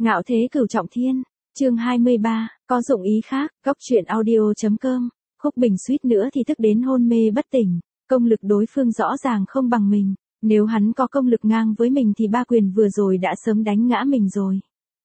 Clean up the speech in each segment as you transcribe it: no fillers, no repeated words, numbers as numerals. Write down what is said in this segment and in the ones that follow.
Ngạo thế cửu trọng thiên, chương 23, có dụng ý khác, góc truyện audio.com, Khúc Bình suýt nữa thì tức đến hôn mê bất tỉnh, công lực đối phương rõ ràng không bằng mình, nếu hắn có công lực ngang với mình thì ba quyền vừa rồi đã sớm đánh ngã mình rồi.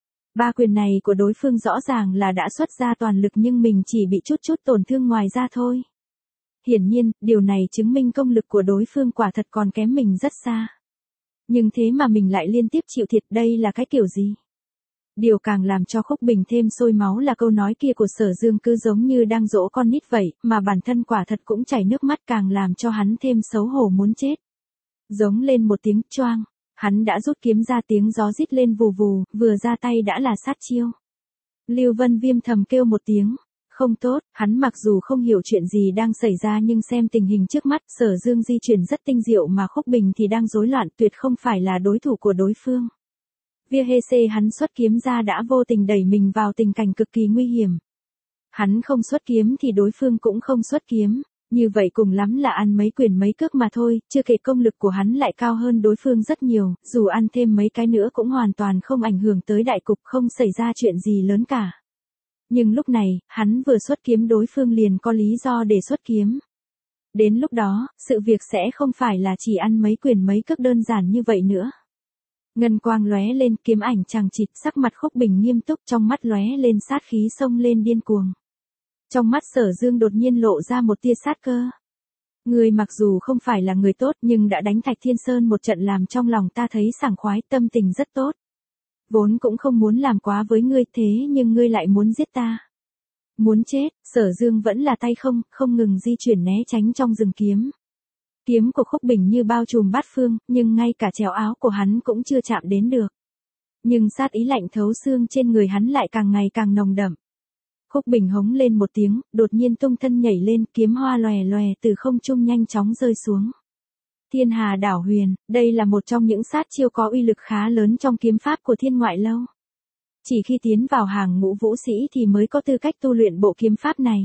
Ba quyền này của đối phương rõ ràng là đã xuất ra toàn lực nhưng mình chỉ bị chút tổn thương ngoài ra thôi. Hiển nhiên, điều này chứng minh công lực của đối phương quả thật còn kém mình rất xa. Nhưng thế mà mình lại liên tiếp chịu thiệt, đây là cái kiểu gì? Điều càng làm cho Khúc Bình thêm sôi máu là câu nói kia của Sở Dương cứ giống như đang dỗ con nít vậy, mà bản thân quả thật cũng chảy nước mắt càng làm cho hắn thêm xấu hổ muốn chết. Giống lên một tiếng choang, hắn đã rút kiếm ra, tiếng gió rít lên vù vù, vừa ra tay đã là sát chiêu. Lưu Vân Viêm thầm kêu một tiếng, không tốt, hắn mặc dù không hiểu chuyện gì đang xảy ra nhưng xem tình hình trước mắt, Sở Dương di chuyển rất tinh diệu mà Khúc Bình thì đang rối loạn, tuyệt không phải là đối thủ của đối phương. Via Hê hắn xuất kiếm ra đã vô tình đẩy mình vào tình cảnh cực kỳ nguy hiểm. Hắn không xuất kiếm thì đối phương cũng không xuất kiếm, như vậy cùng lắm là ăn mấy quyền mấy cước mà thôi, chưa kể công lực của hắn lại cao hơn đối phương rất nhiều, dù ăn thêm mấy cái nữa cũng hoàn toàn không ảnh hưởng tới đại cục, không xảy ra chuyện gì lớn cả. Nhưng lúc này, hắn vừa xuất kiếm đối phương liền có lý do để xuất kiếm. Đến lúc đó, sự việc sẽ không phải là chỉ ăn mấy quyền mấy cước đơn giản như vậy nữa. Ngân quang lóe lên, kiếm ảnh chằng chịt, sắc mặt Khúc Bình nghiêm túc, trong mắt lóe lên sát khí xông lên điên cuồng. Trong mắt Sở Dương đột nhiên lộ ra một tia sát cơ. Ngươi mặc dù không phải là người tốt nhưng đã đánh Thạch Thiên Sơn một trận làm trong lòng ta thấy sảng khoái, tâm tình rất tốt. Vốn cũng không muốn làm quá với ngươi thế nhưng ngươi lại muốn giết ta. Muốn chết, Sở Dương vẫn là tay không ngừng di chuyển né tránh trong rừng kiếm. Kiếm của Khúc Bình như bao trùm bát phương, nhưng ngay cả chéo áo của hắn cũng chưa chạm đến được. Nhưng sát ý lạnh thấu xương trên người hắn lại càng ngày càng nồng đậm. Khúc Bình hống lên một tiếng, đột nhiên tung thân nhảy lên, kiếm hoa lòe lòe từ không trung nhanh chóng rơi xuống. Thiên Hà Đảo Huyền, đây là một trong những sát chiêu có uy lực khá lớn trong kiếm pháp của Thiên Ngoại Lâu. Chỉ khi tiến vào hàng ngũ vũ sĩ thì mới có tư cách tu luyện bộ kiếm pháp này.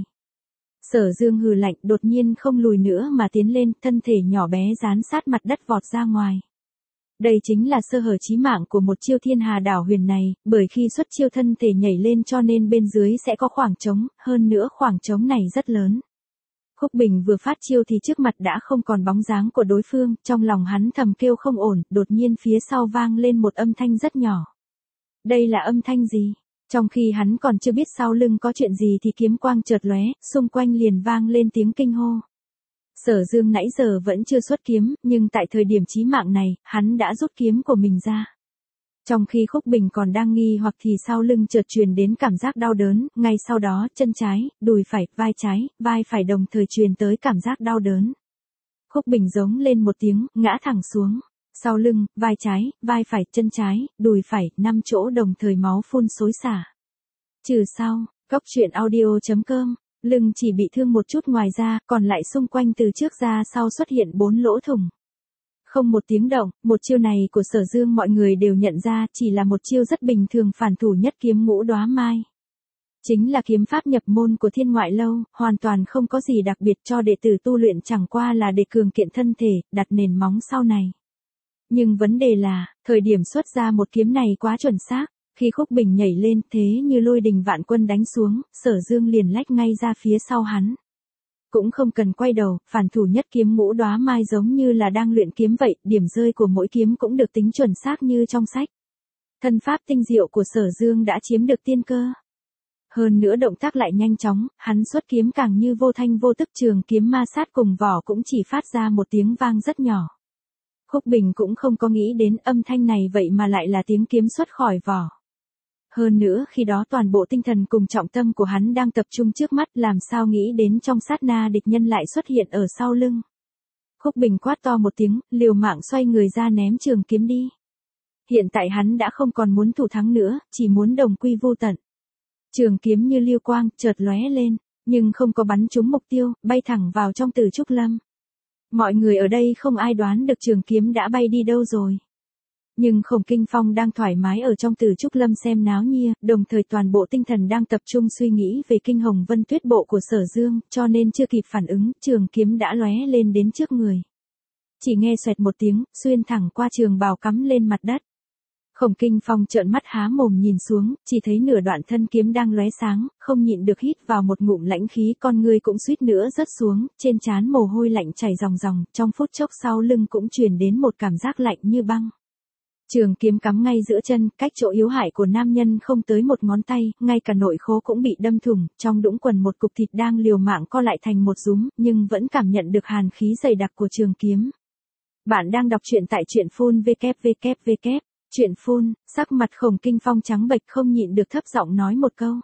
Sở Dương hừ lạnh, đột nhiên không lùi nữa mà tiến lên, thân thể nhỏ bé dán sát mặt đất vọt ra ngoài. Đây chính là sơ hở chí mạng của một chiêu Thiên Hà Đảo Huyền này, bởi khi xuất chiêu thân thể nhảy lên cho nên bên dưới sẽ có khoảng trống, hơn nữa khoảng trống này rất lớn. Khúc Bình vừa phát chiêu thì trước mặt đã không còn bóng dáng của đối phương, trong lòng hắn thầm kêu không ổn, đột nhiên phía sau vang lên một âm thanh rất nhỏ. Đây là âm thanh gì? Trong khi hắn còn chưa biết sau lưng có chuyện gì thì kiếm quang chợt lóe, xung quanh liền vang lên tiếng kinh hô. Sở Dương nãy giờ vẫn chưa xuất kiếm, nhưng tại thời điểm chí mạng này, hắn đã rút kiếm của mình ra. Trong khi Khúc Bình còn đang nghi hoặc thì sau lưng chợt truyền đến cảm giác đau đớn, ngay sau đó chân trái, đùi phải, vai phải đồng thời truyền tới cảm giác đau đớn. Khúc Bình giống lên một tiếng, ngã thẳng xuống. Sau lưng, vai trái, vai phải, chân trái, đùi phải, 5 chỗ đồng thời máu phun xối xả. Trừ sau, góc truyện audio.com, lưng chỉ bị thương một chút ngoài ra, còn lại xung quanh từ trước ra sau xuất hiện 4 lỗ thủng. Không một tiếng động, một chiêu này của Sở Dương mọi người đều nhận ra chỉ là một chiêu rất bình thường phản thủ nhất kiếm Ngũ Đóa Mai. Chính là kiếm pháp nhập môn của Thiên Ngoại Lâu, hoàn toàn không có gì đặc biệt cho đệ tử tu luyện, chẳng qua là để cường kiện thân thể, đặt nền móng sau này. Nhưng vấn đề là, thời điểm xuất ra một kiếm này quá chuẩn xác, khi Khúc Bình nhảy lên thế như lôi đình vạn quân đánh xuống, Sở Dương liền lách ngay ra phía sau hắn. Cũng không cần quay đầu, phản thủ nhất kiếm Ngũ Đóa Mai giống như là đang luyện kiếm vậy, điểm rơi của mỗi kiếm cũng được tính chuẩn xác như trong sách. Thân pháp tinh diệu của Sở Dương đã chiếm được tiên cơ. Hơn nữa động tác lại nhanh chóng, hắn xuất kiếm càng như vô thanh vô tức, trường kiếm ma sát cùng vỏ cũng chỉ phát ra một tiếng vang rất nhỏ. Khúc Bình cũng không có nghĩ đến âm thanh này vậy mà lại là tiếng kiếm xuất khỏi vỏ. Hơn nữa khi đó toàn bộ tinh thần cùng trọng tâm của hắn đang tập trung trước mắt, làm sao nghĩ đến trong sát na địch nhân lại xuất hiện ở sau lưng. Khúc Bình quát to một tiếng, liều mạng xoay người ra ném trường kiếm đi. Hiện tại hắn đã không còn muốn thủ thắng nữa, chỉ muốn đồng quy vô tận. Trường kiếm như lưu quang, chợt lóe lên, nhưng không có bắn trúng mục tiêu, bay thẳng vào trong Tử Trúc Lâm. Mọi người ở đây không ai đoán được trường kiếm đã bay đi đâu rồi. Nhưng Khổng Kinh Phong đang thoải mái ở trong Tử Trúc Lâm xem náo nhiệt, đồng thời toàn bộ tinh thần đang tập trung suy nghĩ về Kinh Hồng Vân Tuyết bộ của Sở Dương, cho nên chưa kịp phản ứng, trường kiếm đã lóe lên đến trước người. Chỉ nghe xoẹt một tiếng, xuyên thẳng qua trường bào cắm lên mặt đất. Khổng Kinh Phong trợn mắt há mồm nhìn xuống, chỉ thấy nửa đoạn thân kiếm đang lóe sáng, không nhịn được hít vào một ngụm lãnh khí, con người cũng suýt nữa rớt xuống, trên trán mồ hôi lạnh chảy ròng ròng, trong phút chốc sau lưng cũng truyền đến một cảm giác lạnh như băng. Trường kiếm cắm ngay giữa chân, cách chỗ yếu hại của nam nhân không tới một ngón tay, ngay cả nội khố cũng bị đâm thủng, trong đũng quần một cục thịt đang liều mạng co lại thành một dúm, nhưng vẫn cảm nhận được hàn khí dày đặc của trường kiếm. Bạn đang đọc truyện tại truyện phun www. Truyện phun, sắc mặt Khổng Kinh Phong trắng bệch không nhịn được thấp giọng nói một câu.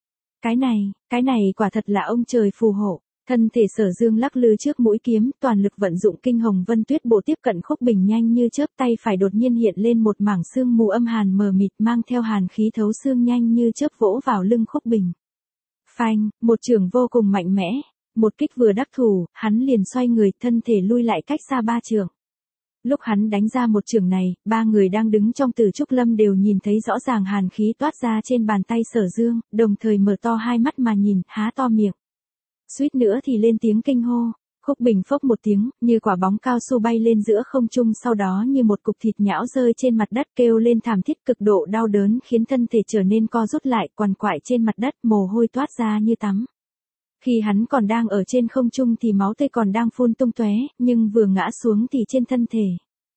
Cái này quả thật là ông trời phù hộ. Thân thể Sở Dương lắc lư trước mũi kiếm, toàn lực vận dụng Kinh Hồng Vân Tuyết Bộ tiếp cận Khúc Bình nhanh như chớp, tay phải đột nhiên hiện lên một mảng sương mù âm hàn mờ mịt mang theo hàn khí thấu xương nhanh như chớp vỗ vào lưng Khúc Bình. Phanh, một chưởng vô cùng mạnh mẽ, một kích vừa đắc thủ, hắn liền xoay người, thân thể lui lại cách xa 3 trượng. Lúc hắn đánh ra một chưởng này, 3 người đang đứng trong Tử Trúc Lâm đều nhìn thấy rõ ràng hàn khí toát ra trên bàn tay Sở Dương, đồng thời mở to hai mắt mà nhìn, há to miệng. Suýt nữa thì lên tiếng kinh hô. Khúc Bình phốc một tiếng, như quả bóng cao su bay lên giữa không trung, sau đó như một cục thịt nhão rơi trên mặt đất, kêu lên thảm thiết, cực độ đau đớn khiến thân thể trở nên co rút lại, quằn quại trên mặt đất, mồ hôi toát ra như tắm. Khi hắn còn đang ở trên không trung thì máu tươi còn đang phun tung tóe, nhưng vừa ngã xuống thì trên thân thể.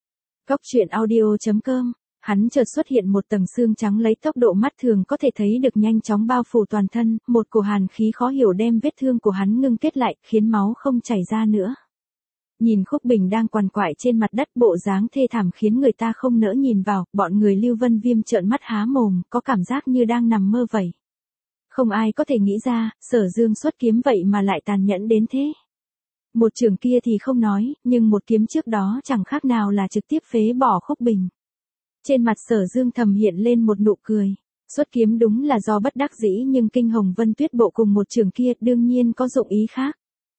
Góc truyện audio.com, hắn chợt xuất hiện một tầng xương trắng lấy tốc độ mắt thường có thể thấy được nhanh chóng bao phủ toàn thân, một cổ hàn khí khó hiểu đem vết thương của hắn ngưng kết lại, khiến máu không chảy ra nữa. Nhìn Khúc Bình đang quằn quại trên mặt đất, bộ dáng thê thảm khiến người ta không nỡ nhìn vào, bọn người Lưu Vân Viêm trợn mắt há mồm, có cảm giác như đang nằm mơ vậy. Không ai có thể nghĩ ra, Sở Dương xuất kiếm vậy mà lại tàn nhẫn đến thế. Một chưởng kia thì không nói, nhưng một kiếm trước đó chẳng khác nào là trực tiếp phế bỏ Khúc Bình. Trên mặt Sở Dương thầm hiện lên một nụ cười. Xuất kiếm đúng là do bất đắc dĩ, nhưng Kinh Hồng Vân Tuyết Bộ cùng một chưởng kia đương nhiên có dụng ý khác.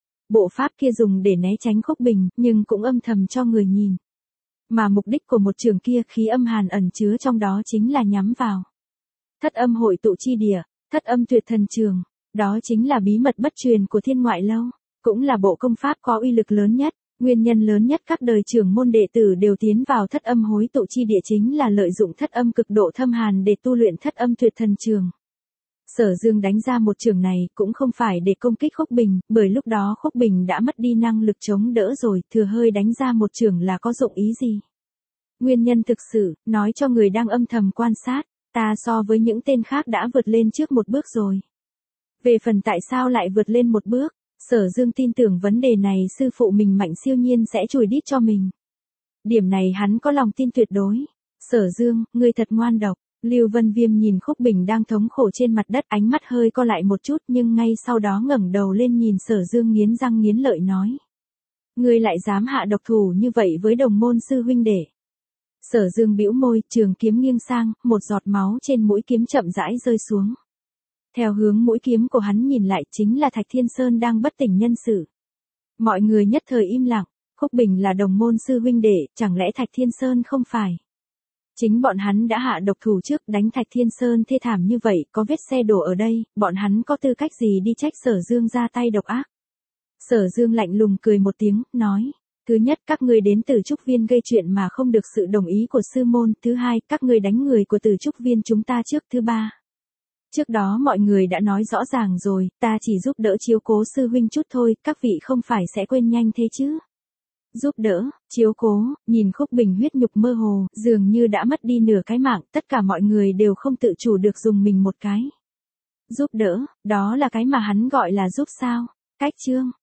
Bộ pháp kia dùng để né tránh Khúc Bình, nhưng cũng âm thầm cho người nhìn. Mà mục đích của một chưởng kia, khí âm hàn ẩn chứa trong đó, chính là nhắm vào Thất Âm Hội Tụ Chi Địa, Thất Âm Tuyệt Thần Trường. Đó chính là bí mật bất truyền của Thiên Ngoại Lâu, cũng là bộ công pháp có uy lực lớn nhất. Nguyên nhân lớn nhất các đời trưởng môn đệ tử đều tiến vào Thất Âm Hối Tụ Chi Địa chính là lợi dụng thất âm cực độ thâm hàn để tu luyện Thất Âm Tuyệt Thần Trường. Sở Dương đánh ra một chưởng này cũng không phải để công kích Khúc Bình, bởi lúc đó Khúc Bình đã mất đi năng lực chống đỡ rồi, thừa hơi đánh ra một chưởng là có dụng ý gì? Nguyên nhân thực sự, nói cho người đang âm thầm quan sát, ta so với những tên khác đã vượt lên trước một bước rồi. Về phần tại sao lại vượt lên một bước, Sở Dương tin tưởng vấn đề này sư phụ mình Mạnh Siêu Nhiên sẽ chùi đít cho mình. Điểm này hắn có lòng tin tuyệt đối. Sở Dương, ngươi thật ngoan độc. Lưu Vân Viêm nhìn Khúc Bình đang thống khổ trên mặt đất, ánh mắt hơi co lại một chút, nhưng ngay sau đó ngẩng đầu lên nhìn Sở Dương nghiến răng nghiến lợi nói. Ngươi lại dám hạ độc thủ như vậy với đồng môn sư huynh đệ. Sở Dương bĩu môi, trường kiếm nghiêng sang, một giọt máu trên mũi kiếm chậm rãi rơi xuống. Theo hướng mũi kiếm của hắn nhìn lại, chính là Thạch Thiên Sơn đang bất tỉnh nhân sự. Mọi người nhất thời im lặng. Khúc Bình là đồng môn sư huynh đệ, chẳng lẽ Thạch Thiên Sơn không phải? Chính bọn hắn đã hạ độc thủ trước, đánh Thạch Thiên Sơn thê thảm như vậy, có vết xe đổ ở đây, bọn hắn có tư cách gì đi trách Sở Dương ra tay độc ác? Sở Dương lạnh lùng cười một tiếng, nói. Thứ nhất, các ngươi đến Tử Trúc Viên gây chuyện mà không được sự đồng ý của sư môn. Thứ hai, các ngươi đánh người của Tử Trúc Viên chúng ta trước. Thứ ba, trước đó mọi người đã nói rõ ràng rồi, ta chỉ giúp đỡ chiếu cố sư huynh chút thôi, các vị không phải sẽ quên nhanh thế chứ? Giúp đỡ, chiếu cố, nhìn Khúc Bình huyết nhục mơ hồ, dường như đã mất đi nửa cái mạng, tất cả mọi người đều không tự chủ được dùng mình một cái. Giúp đỡ, đó là cái mà hắn gọi là giúp sao? Cách chương